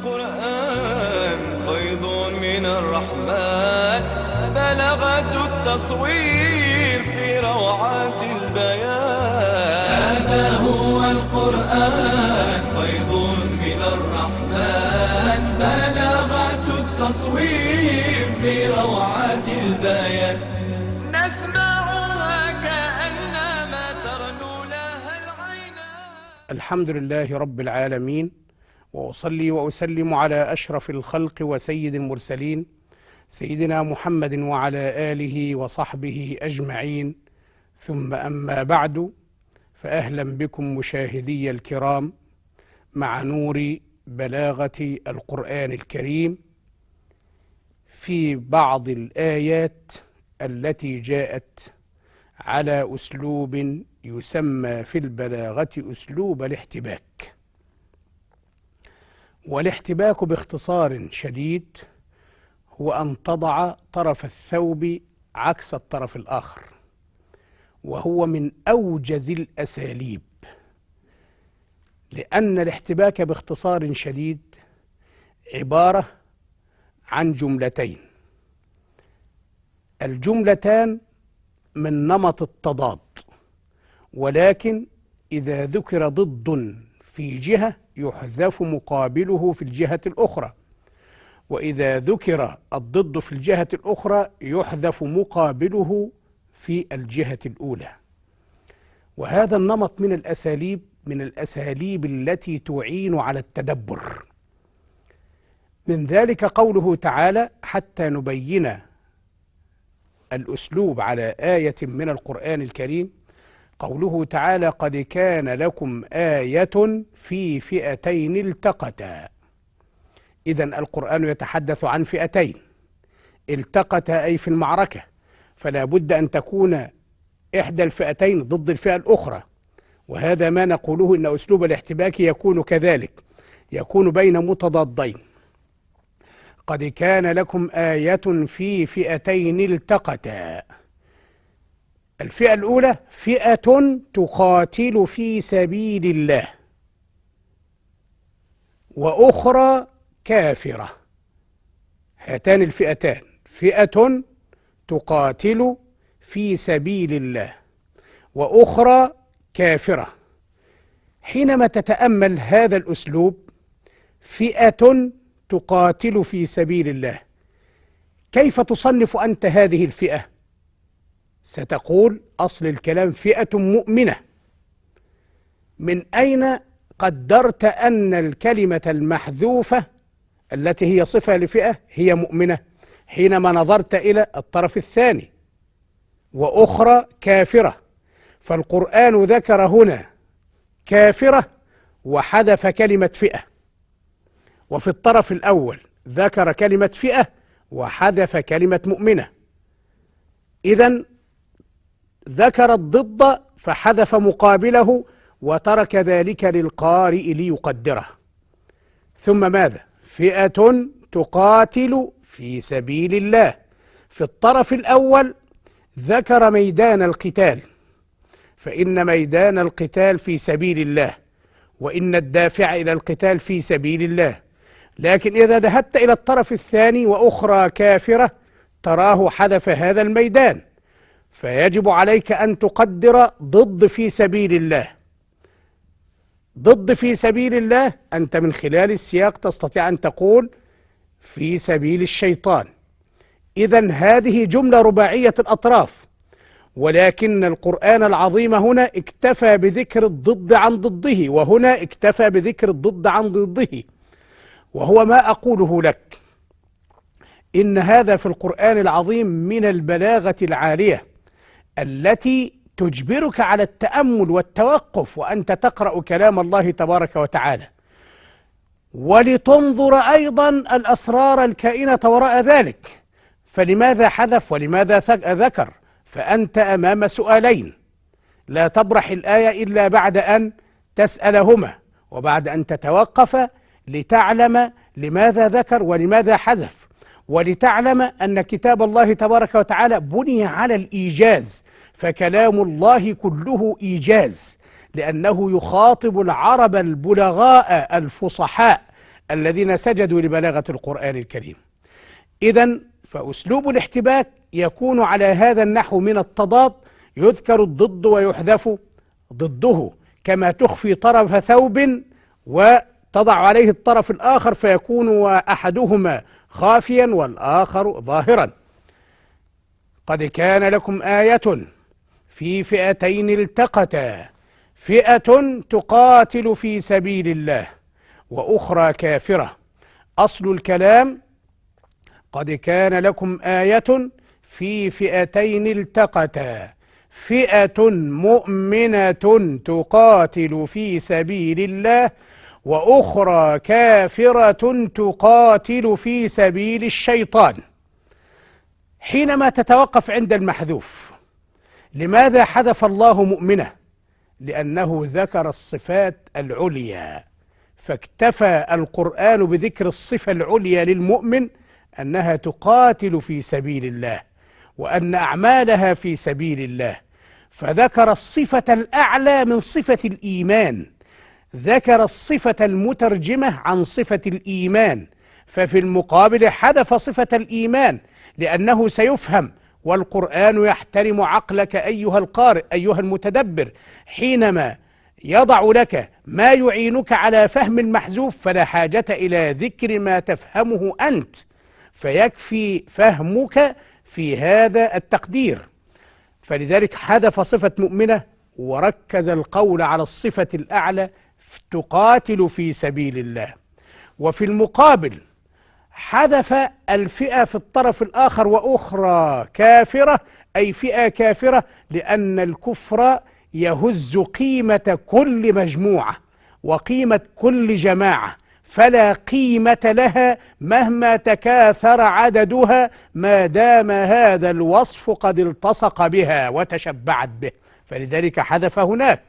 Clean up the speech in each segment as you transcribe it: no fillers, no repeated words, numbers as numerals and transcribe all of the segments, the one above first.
القرآن فيض من الرحمن، بلغة التصوير في روعات البيان. هذا هو القرآن فيض من الرحمن، بلغة التصوير في روعات البيان. نسمعها كأنما ترنو لها العينان. الحمد لله رب العالمين، وأصلي وأسلم على أشرف الخلق وسيد المرسلين سيدنا محمد وعلى آله وصحبه أجمعين، ثم أما بعد، فأهلا بكم مشاهدي الكرام مع نور بلاغة القرآن الكريم في بعض الآيات التي جاءت على أسلوب يسمى في البلاغة أسلوب الاحتباك. والاحتباك باختصار شديد هو أن تضع طرف الثوب عكس الطرف الآخر، وهو من أوجز الأساليب، لأن الاحتباك باختصار شديد عبارة عن جملتين، الجملتان من نمط التضاد، ولكن إذا ذكر ضد في جهة يحذف مقابله في الجهة الأخرى، وإذا ذكر الضد في الجهة الأخرى يحذف مقابله في الجهة الأولى. وهذا النمط من الأساليب التي تعين على التدبر. من ذلك قوله تعالى حتى نبين الأسلوب على آية من القرآن الكريم، قوله تعالى قد كان لكم آية في فئتين التقتا. إذن القرآن يتحدث عن فئتين التقتا، أي في المعركة، فلا بد أن تكون إحدى الفئتين ضد الفئة الأخرى. وهذا ما نقوله إن أسلوب الاحتباك يكون كذلك، يكون بين متضادين. قد كان لكم آية في فئتين التقتا. الفئة الأولى فئة تقاتل في سبيل الله، وأخرى كافرة. هاتان الفئتان فئة تقاتل في سبيل الله وأخرى كافرة. حينما تتأمل هذا الأسلوب، فئة تقاتل في سبيل الله، كيف تصنف أنت هذه الفئة؟ ستقول أصل الكلام فئة مؤمنة. من أين قدرت أن الكلمة المحذوفة التي هي صفة لفئة هي مؤمنة؟ حينما نظرت إلى الطرف الثاني وأخرى كافرة، فالقرآن ذكر هنا كافرة وحذف كلمة فئة، وفي الطرف الأول ذكر كلمة فئة وحذف كلمة مؤمنة. إذن ذكر الضد فحذف مقابله وترك ذلك للقارئ ليقدره. ثم ماذا؟ فئة تقاتل في سبيل الله. في الطرف الأول ذكر ميدان القتال، فإن ميدان القتال في سبيل الله، وإن الدافع إلى القتال في سبيل الله. لكن إذا ذهبت إلى الطرف الثاني وأخرى كافرة تراه حذف هذا الميدان، فيجب عليك أن تقدر ضد في سبيل الله. ضد في سبيل الله أنت من خلال السياق تستطيع أن تقول في سبيل الشيطان. إذن هذه جملة رباعية الأطراف، ولكن القرآن العظيم هنا اكتفى بذكر الضد عن ضده، وهنا اكتفى بذكر الضد عن ضده. وهو ما أقوله لك، إن هذا في القرآن العظيم من البلاغة العالية التي تجبرك على التأمل والتوقف وأنت تقرأ كلام الله تبارك وتعالى، ولتنظر أيضا الأسرار الكائنة وراء ذلك. فلماذا حذف ولماذا ذكر؟ فأنت أمام سؤالين، لا تبرح الآية إلا بعد أن تسألهما وبعد أن تتوقف لتعلم لماذا ذكر ولماذا حذف، ولتعلم أن كتاب الله تبارك وتعالى بني على الإيجاز، فكلام الله كله إيجاز، لأنه يخاطب العرب البلغاء الفصحاء الذين سجدوا لبلاغة القرآن الكريم. إذن فأسلوب الاحتباك يكون على هذا النحو من التضاد، يذكر الضد ويحذف ضده، كما تخفي طرف ثوب وتضع عليه الطرف الآخر فيكون أحدهما خافيا والآخر ظاهرا. قد كان لكم آية في فئتين التقتا، فئة تقاتل في سبيل الله وأخرى كافرة. أصل الكلام قد كان لكم آية في فئتين التقتا، فئة مؤمنة تقاتل في سبيل الله وأخرى كافرة تقاتل في سبيل الشيطان. حينما تتوقف عند المحذوف، لماذا حذف الله مؤمنة؟ لأنه ذكر الصفات العليا، فاكتفى القرآن بذكر الصفة العليا للمؤمن أنها تقاتل في سبيل الله وأن أعمالها في سبيل الله، فذكر الصفة الأعلى من صفة الإيمان، ذكر الصفة المترجمة عن صفة الإيمان، ففي المقابل حذف صفة الإيمان لأنه سيفهم، والقرآن يحترم عقلك أيها القارئ أيها المتدبر. حينما يضع لك ما يعينك على فهم المحذوف فلا حاجة إلى ذكر ما تفهمه أنت، فيكفي فهمك في هذا التقدير. فلذلك حذف صفة مؤمنة وركز القول على الصفة الأعلى تقاتل في سبيل الله. وفي المقابل حذف الفئة في الطرف الآخر وأخرى كافرة، أي فئة كافرة، لأن الكفر يهز قيمة كل مجموعة وقيمة كل جماعة، فلا قيمة لها مهما تكاثر عددها ما دام هذا الوصف قد التصق بها وتشبعت به، فلذلك حذف هناك.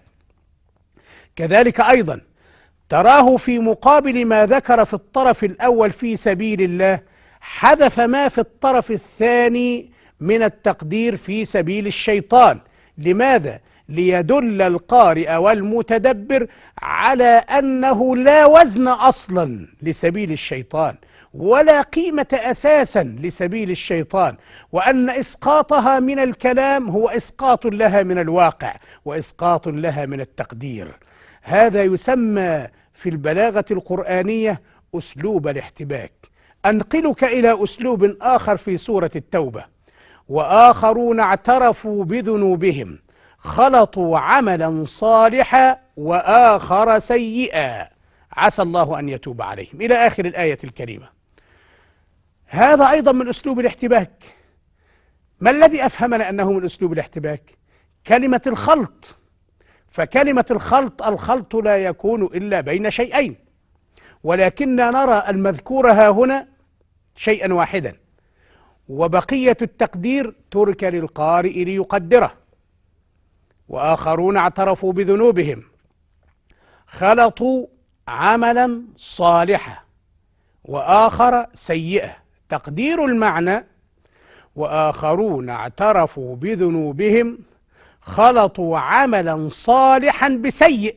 كذلك أيضا تراه في مقابل ما ذكر في الطرف الأول في سبيل الله حذف ما في الطرف الثاني من التقدير في سبيل الشيطان. لماذا؟ ليدل القارئ والمتدبر على أنه لا وزن أصلا لسبيل الشيطان ولا قيمة أساسا لسبيل الشيطان، وأن إسقاطها من الكلام هو إسقاط لها من الواقع وإسقاط لها من التقدير. هذا يسمى في البلاغة القرآنية أسلوب الاحتباك. أنقلك إلى أسلوب آخر في سورة التوبة: وآخرون اعترفوا بذنوبهم خلطوا عملا صالحا وآخر سيئا عسى الله أن يتوب عليهم، إلى آخر الآية الكريمة. هذا أيضا من أسلوب الاحتباك. ما الذي أفهمنا أنه من أسلوب الاحتباك؟ كلمة الخلط. فكلمة الخلط لا يكون إلا بين شيئين، ولكننا نرى المذكور ها هنا شيئا واحدا، وبقية التقدير ترك للقارئ ليقدره. وآخرون اعترفوا بذنوبهم خلطوا عملا صالحا وآخر سيئا. تقدير المعنى: وآخرون اعترفوا بذنوبهم خلطوا عملا صالحا بسيء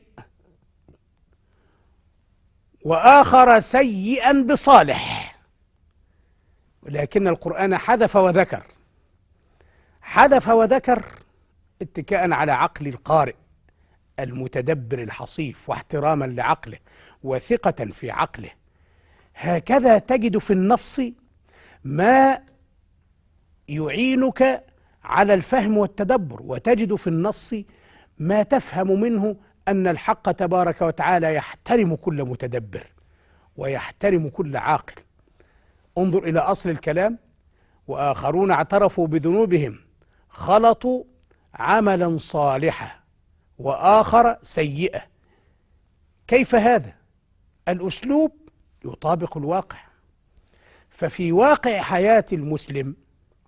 وآخر سيئا بصالح. ولكن القرآن حذف وذكر، حذف وذكر اتكاء على عقل القارئ المتدبر الحصيف واحتراما لعقله وثقة في عقله. هكذا تجد في النص ما يعينك على الفهم والتدبر، وتجد في النص ما تفهم منه أن الحق تبارك وتعالى يحترم كل متدبر ويحترم كل عاقل. انظر إلى أصل الكلام: وآخرون اعترفوا بذنوبهم خلطوا عملا صالحا وآخر سيئا. كيف هذا؟ الأسلوب يطابق الواقع. ففي واقع حياة المسلم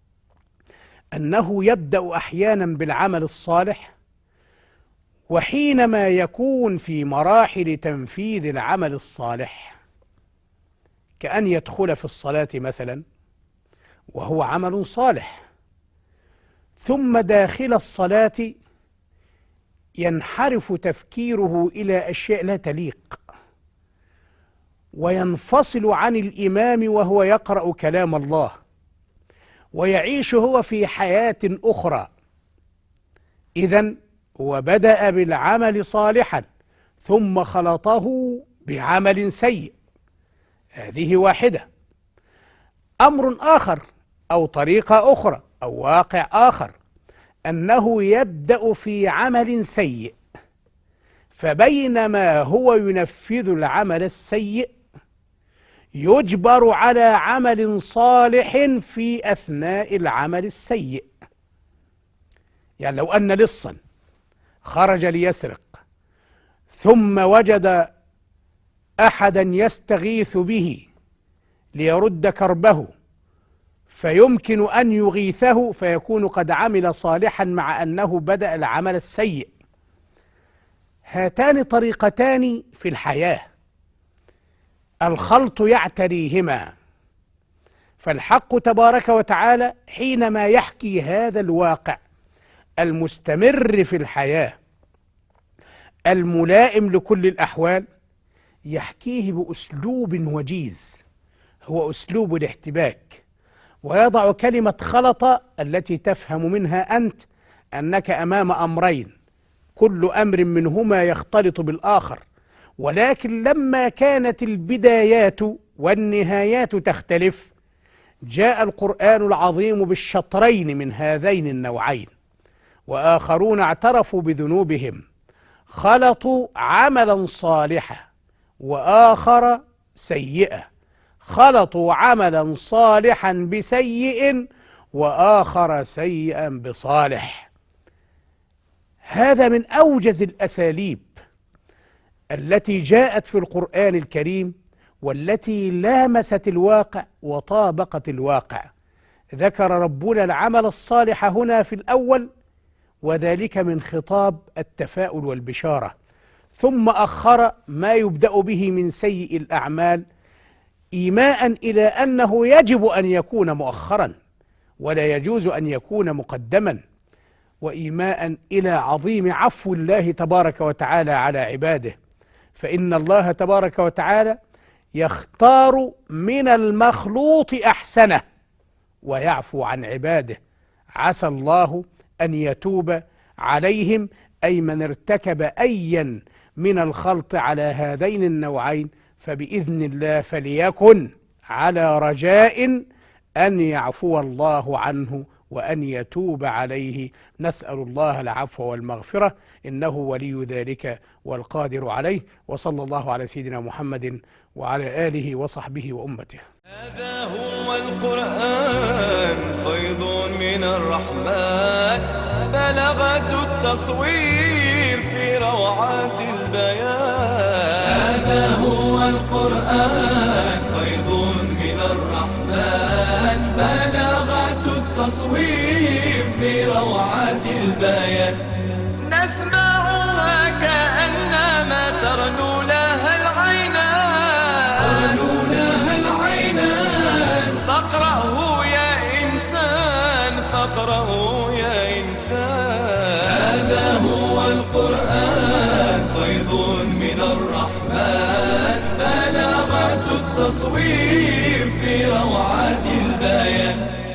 أنه يبدأ أحيانا بالعمل الصالح، وحينما يكون في مراحل تنفيذ العمل الصالح كأن يدخل في الصلاة مثلا وهو عمل صالح، ثم داخل الصلاة ينحرف تفكيره إلى أشياء لا تليق، وينفصل عن الإمام وهو يقرأ كلام الله، ويعيش هو في حياة أخرى. إذن هو بدأ بالعمل صالحا ثم خلطه بعمل سيء. هذه واحدة. أمر آخر أو طريقة أخرى أو واقع آخر أنه يبدأ في عمل سيء، فبينما هو ينفذ العمل السيء يجبر على عمل صالح في أثناء العمل السيء. يعني لو أن لصا خرج ليسرق ثم وجد أحدا يستغيث به ليرد كربه فيمكن أن يغيثه فيكون قد عمل صالحا مع أنه بدأ العمل السيء. هاتان طريقتان في الحياة الخلط يعتريهما. فالحق تبارك وتعالى حينما يحكي هذا الواقع المستمر في الحياة الملائم لكل الأحوال يحكيه بأسلوب وجيز، هو أسلوب الاحتباك، ويضع كلمة خلط التي تفهم منها أنت أنك أمام أمرين كل أمر منهما يختلط بالآخر، ولكن لما كانت البدايات والنهايات تختلف جاء القرآن العظيم بالشطرين من هذين النوعين. وآخرون اعترفوا بذنوبهم خلطوا عملا صالحا وآخر سيئا، خلطوا عملا صالحا بسيء وآخر سيئا بصالح. هذا من أوجز الأساليب التي جاءت في القرآن الكريم والتي لامست الواقع وطابقت الواقع. ذكر ربنا العمل الصالح هنا في الأول وذلك من خطاب التفاؤل والبشارة، ثم أخر ما يبدأ به من سيء الأعمال إيماء إلى أنه يجب أن يكون مؤخرا ولا يجوز أن يكون مقدما، وإيماء إلى عظيم عفو الله تبارك وتعالى على عباده، فإن الله تبارك وتعالى يختار من المخلوط أحسنه ويعفو عن عباده. عسى الله أن يتوب عليهم، أي من ارتكب أيا من الخلط على هذين النوعين، فبإذن الله فليكن على رجاء أن يعفو الله عنه وأن يتوب عليه. نسأل الله العفو والمغفرة إنه ولي ذلك والقادر عليه. وصلى الله على سيدنا محمد وعلى آله وصحبه وأمته. هذا هو القرآن فيض من الرحمن، بلغة التصوير في روعات البيان. هذا هو القرآن فيض من الرحمن، بلغة التصوير في روعات البيان. نسمعها كأنما ترنو لها العينان، فاقرأه يا إنسان، فاقرأه يا إنسان. هذا هو القرآن فيض من الرحمن، بلغة التصوير في روعات البيان.